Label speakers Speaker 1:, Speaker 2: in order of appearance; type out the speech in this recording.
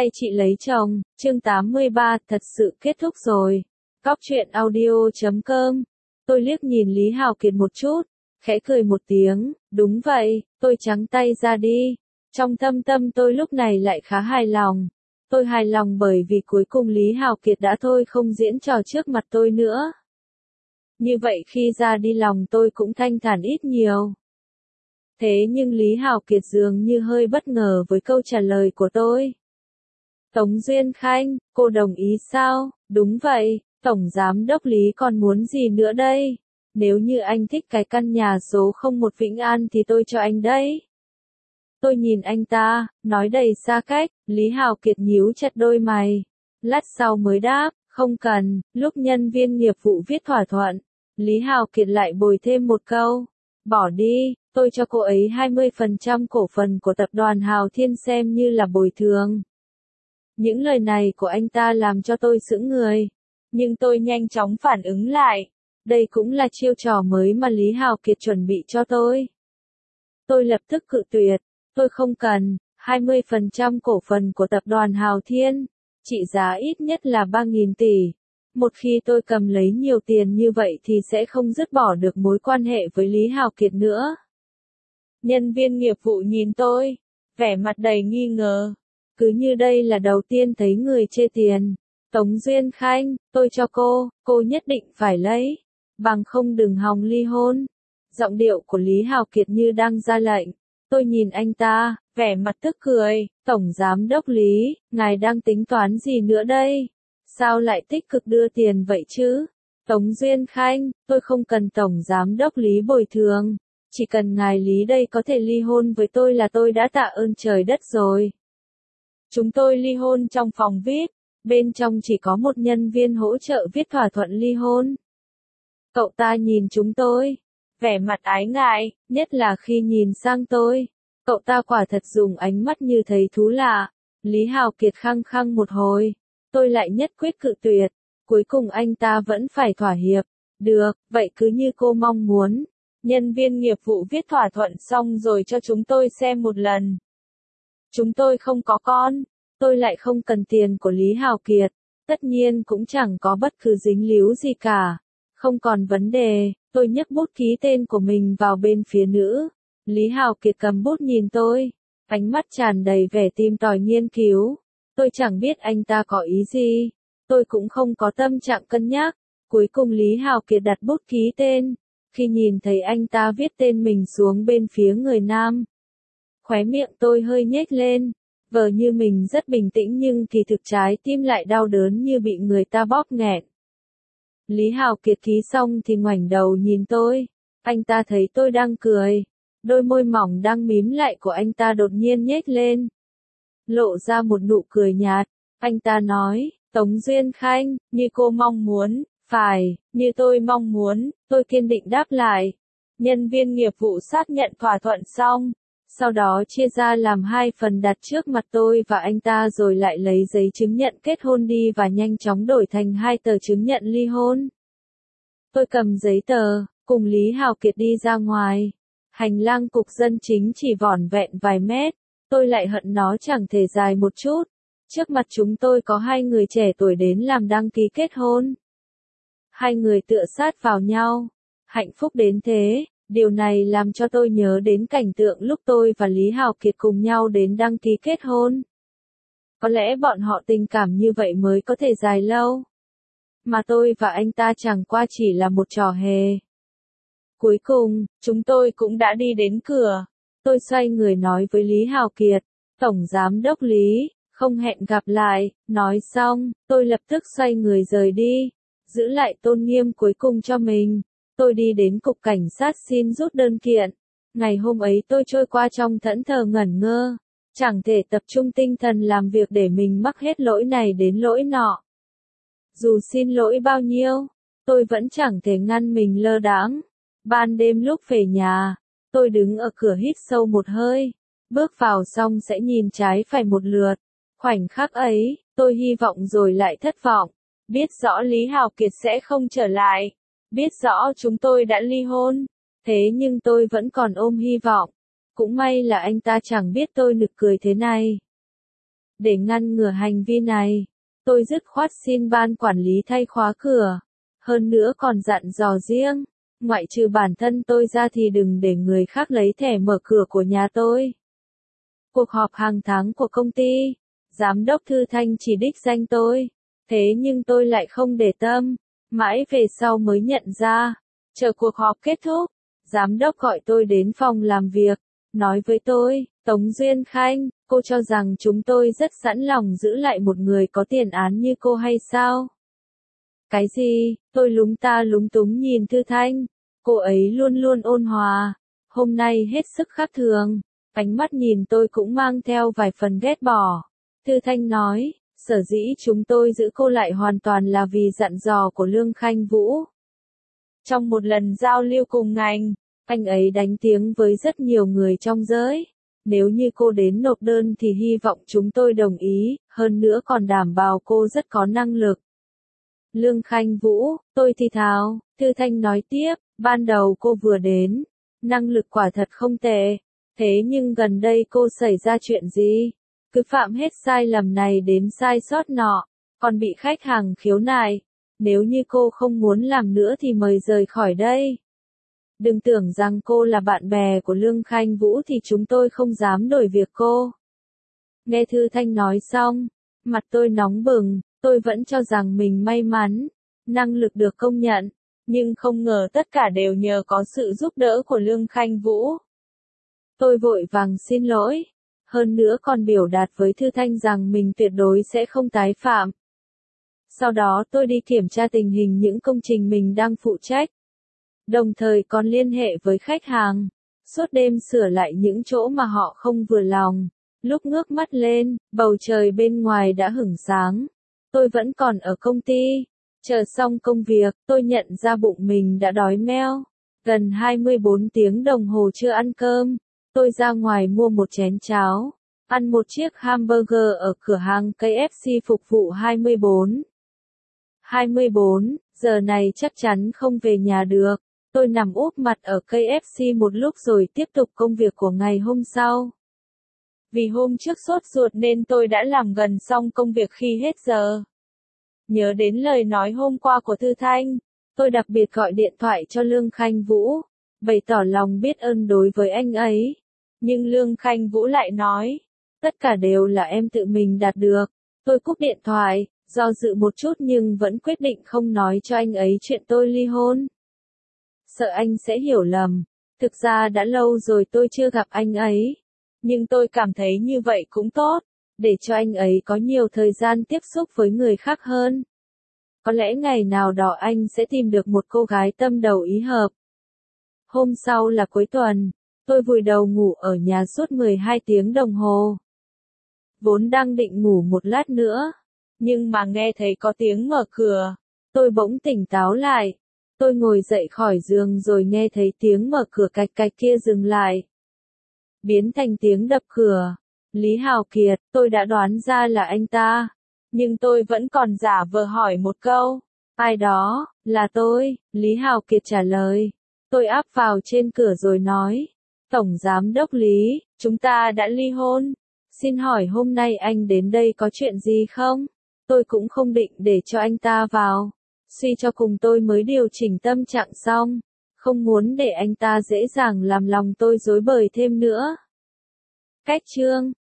Speaker 1: hay chị lấy chồng, chương 83, thật sự kết thúc rồi. Cóc truyện audio.com. Tôi liếc nhìn Lý Hào Kiệt một chút, khẽ cười một tiếng, đúng vậy, tôi trắng tay ra đi. Trong thâm tâm tôi lúc này lại khá hài lòng. Tôi hài lòng bởi vì cuối cùng Lý Hào Kiệt đã thôi không diễn trò trước mặt tôi nữa. Như vậy khi ra đi lòng tôi cũng thanh thản ít nhiều. Thế nhưng Lý Hào Kiệt dường như hơi bất ngờ với câu trả lời của tôi. Tống Duyên Khanh, cô đồng ý sao? Đúng vậy, Tổng Giám đốc Lý còn muốn gì nữa đây? Nếu như anh thích cái căn nhà số 01 Vĩnh An thì tôi cho anh đấy. Tôi nhìn anh ta, nói đầy xa cách, Lý Hào Kiệt nhíu chặt đôi mày. Lát sau mới đáp, không cần, lúc nhân viên nghiệp vụ viết thỏa thuận. Lý Hào Kiệt lại bồi thêm một câu. Bỏ đi, tôi cho cô ấy 20% cổ phần của tập đoàn Hào Thiên xem như là bồi thường. Những lời này của anh ta làm cho tôi sững người. Nhưng tôi nhanh chóng phản ứng lại. Đây cũng là chiêu trò mới mà Lý Hào Kiệt chuẩn bị cho tôi. Tôi lập tức cự tuyệt. Tôi không cần, 20% cổ phần của tập đoàn Hào Thiên, trị giá ít nhất là 3.000 tỷ. Một khi tôi cầm lấy nhiều tiền như vậy thì sẽ không dứt bỏ được mối quan hệ với Lý Hào Kiệt nữa. Nhân viên nghiệp vụ nhìn tôi, vẻ mặt đầy nghi ngờ. Cứ như đây là đầu tiên thấy người chê tiền. Tống Duyên Khanh, tôi cho cô nhất định phải lấy. Bằng không đừng hòng ly hôn. Giọng điệu của Lý Hào Kiệt như đang ra lệnh. Tôi nhìn anh ta, vẻ mặt tức cười. Tổng Giám đốc Lý, ngài đang tính toán gì nữa đây? Sao lại tích cực đưa tiền vậy chứ? Tống Duyên Khanh, tôi không cần Tổng Giám đốc Lý bồi thường. Chỉ cần ngài Lý đây có thể ly hôn với tôi là tôi đã tạ ơn trời đất rồi. Chúng tôi ly hôn trong phòng VIP, bên trong chỉ có một nhân viên hỗ trợ viết thỏa thuận ly hôn. Cậu ta nhìn chúng tôi, vẻ mặt ái ngại, nhất là khi nhìn sang tôi. Cậu ta quả thật dùng ánh mắt như thấy thú lạ. Lý Hào Kiệt khăng khăng một hồi, tôi lại nhất quyết cự tuyệt. Cuối cùng anh ta vẫn phải thỏa hiệp. Được, vậy cứ như cô mong muốn. Nhân viên nghiệp vụ viết thỏa thuận xong rồi cho chúng tôi xem một lần. Chúng tôi không có con, tôi lại không cần tiền của Lý Hào Kiệt, tất nhiên cũng chẳng có bất cứ dính líu gì cả. Không còn vấn đề, tôi nhấc bút ký tên của mình vào bên phía nữ. Lý Hào Kiệt cầm bút nhìn tôi, ánh mắt tràn đầy vẻ tìm tòi nghiên cứu. Tôi chẳng biết anh ta có ý gì, tôi cũng không có tâm trạng cân nhắc. Cuối cùng Lý Hào Kiệt đặt bút ký tên, khi nhìn thấy anh ta viết tên mình xuống bên phía người nam. Khóe miệng tôi hơi nhếch lên, vờ như mình rất bình tĩnh nhưng kỳ thực trái tim lại đau đớn như bị người ta bóp nghẹn. Lý Hào Kiệt ký xong thì ngoảnh đầu nhìn tôi, anh ta thấy tôi đang cười, đôi môi mỏng đang mím lại của anh ta đột nhiên nhếch lên. Lộ ra một nụ cười nhạt, anh ta nói, Tống Duyên Khanh, như cô mong muốn, phải, như tôi mong muốn, tôi kiên định đáp lại. Nhân viên nghiệp vụ xác nhận thỏa thuận xong. Sau đó chia ra làm 2 phần đặt trước mặt tôi và anh ta rồi lại lấy giấy chứng nhận kết hôn đi và nhanh chóng đổi thành 2 tờ chứng nhận ly hôn. Tôi cầm giấy tờ, cùng Lý Hào Kiệt đi ra ngoài. Hành lang cục dân chính chỉ vỏn vẹn vài mét, tôi lại hận nó chẳng thể dài một chút. Trước mặt chúng tôi có 2 người trẻ tuổi đến làm đăng ký kết hôn. 2 người tựa sát vào nhau, hạnh phúc đến thế. Điều này làm cho tôi nhớ đến cảnh tượng lúc tôi và Lý Hào Kiệt cùng nhau đến đăng ký kết hôn. Có lẽ bọn họ tình cảm như vậy mới có thể dài lâu. Mà tôi và anh ta chẳng qua chỉ là một trò hề. Cuối cùng, chúng tôi cũng đã đi đến cửa. Tôi xoay người nói với Lý Hào Kiệt, Tổng Giám đốc Lý, không hẹn gặp lại. Nói xong, tôi lập tức xoay người rời đi, giữ lại tôn nghiêm cuối cùng cho mình. Tôi đi đến cục cảnh sát xin rút đơn kiện. Ngày hôm ấy tôi trôi qua trong thẫn thờ ngẩn ngơ. Chẳng thể tập trung tinh thần làm việc để mình mắc hết lỗi này đến lỗi nọ. Dù xin lỗi bao nhiêu, tôi vẫn chẳng thể ngăn mình lơ đãng. Ban đêm lúc về nhà, tôi đứng ở cửa hít sâu một hơi. Bước vào xong sẽ nhìn trái phải một lượt. Khoảnh khắc ấy, tôi hy vọng rồi lại thất vọng. Biết rõ Lý Hào Kiệt sẽ không trở lại. Biết rõ chúng tôi đã ly hôn, thế nhưng tôi vẫn còn ôm hy vọng. Cũng may là anh ta chẳng biết tôi nực cười thế này. Để ngăn ngừa hành vi này, tôi dứt khoát xin ban quản lý thay khóa cửa. Hơn nữa còn dặn dò riêng, ngoại trừ bản thân tôi ra thì đừng để người khác lấy thẻ mở cửa của nhà tôi. Cuộc họp hàng tháng của công ty, giám đốc Thư Thanh chỉ đích danh tôi, thế nhưng tôi lại không để tâm, mãi về sau mới nhận ra. Chờ cuộc họp kết thúc, giám đốc gọi tôi đến phòng làm việc, nói với tôi, Tống Duyên Khanh, cô cho rằng chúng tôi rất sẵn lòng giữ lại một người có tiền án như cô hay sao? Cái gì? Tôi lúng ta lúng túng nhìn Thư Thanh, cô ấy luôn luôn ôn hòa, hôm nay hết sức khác thường, ánh mắt nhìn tôi cũng mang theo vài phần ghét bỏ. Thư Thanh nói, sở dĩ chúng tôi giữ cô lại hoàn toàn là vì dặn dò của Lương Khanh Vũ. Trong một lần giao lưu cùng ngành, anh ấy đánh tiếng với rất nhiều người trong giới. Nếu như cô đến nộp đơn thì hy vọng chúng tôi đồng ý, hơn nữa còn đảm bảo cô rất có năng lực. Lương Khanh Vũ, tôi thì thào, Thư Thanh nói tiếp, ban đầu cô vừa đến, năng lực quả thật không tệ, thế nhưng gần đây cô xảy ra chuyện gì? Cứ phạm hết sai lầm này đến sai sót nọ, còn bị khách hàng khiếu nại. Nếu như cô không muốn làm nữa thì mời rời khỏi đây. Đừng tưởng rằng cô là bạn bè của Lương Khanh Vũ thì chúng tôi không dám đổi việc cô. Nghe Thư Thanh nói xong, mặt tôi nóng bừng, tôi vẫn cho rằng mình may mắn, năng lực được công nhận, nhưng không ngờ tất cả đều nhờ có sự giúp đỡ của Lương Khanh Vũ. Tôi vội vàng xin lỗi, hơn nữa còn biểu đạt với Thư Thanh rằng mình tuyệt đối sẽ không tái phạm. Sau đó tôi đi kiểm tra tình hình những công trình mình đang phụ trách. Đồng thời còn liên hệ với khách hàng, suốt đêm sửa lại những chỗ mà họ không vừa lòng. Lúc ngước mắt lên, bầu trời bên ngoài đã hửng sáng. Tôi vẫn còn ở công ty. Chờ xong công việc, tôi nhận ra bụng mình đã đói meo. Gần 24 tiếng đồng hồ chưa ăn cơm. Tôi ra ngoài mua một chén cháo, ăn một chiếc hamburger ở cửa hàng KFC phục vụ 24 giờ này chắc chắn không về nhà được. Tôi nằm úp mặt ở KFC một lúc rồi tiếp tục công việc của ngày hôm sau. Vì hôm trước sốt ruột nên tôi đã làm gần xong công việc khi hết giờ. Nhớ đến lời nói hôm qua của Thư Thanh, tôi đặc biệt gọi điện thoại cho Lương Khanh Vũ, bày tỏ lòng biết ơn đối với anh ấy. Nhưng Lương Khanh Vũ lại nói, tất cả đều là em tự mình đạt được. Tôi cúp điện thoại, do dự một chút nhưng vẫn quyết định không nói cho anh ấy chuyện tôi ly hôn. Sợ anh sẽ hiểu lầm, thực ra đã lâu rồi tôi chưa gặp anh ấy. Nhưng tôi cảm thấy như vậy cũng tốt, để cho anh ấy có nhiều thời gian tiếp xúc với người khác hơn. Có lẽ ngày nào đó anh sẽ tìm được một cô gái tâm đầu ý hợp. Hôm sau là cuối tuần, tôi vùi đầu ngủ ở nhà suốt 12 tiếng đồng hồ. Vốn đang định ngủ một lát nữa, nhưng mà nghe thấy có tiếng mở cửa, tôi bỗng tỉnh táo lại. Tôi ngồi dậy khỏi giường rồi nghe thấy tiếng mở cửa cạch cạch kia dừng lại. Biến thành tiếng đập cửa. Lý Hào Kiệt, tôi đã đoán ra là anh ta. Nhưng tôi vẫn còn giả vờ hỏi một câu. Ai đó? Là tôi, Lý Hào Kiệt trả lời. Tôi áp vào trên cửa rồi nói. Tổng Giám đốc Lý, chúng ta đã ly hôn. Xin hỏi hôm nay anh đến đây có chuyện gì không? Tôi cũng không định để cho anh ta vào. Suy cho cùng tôi mới điều chỉnh tâm trạng xong. Không muốn để anh ta dễ dàng làm lòng tôi rối bời thêm nữa. Cách chương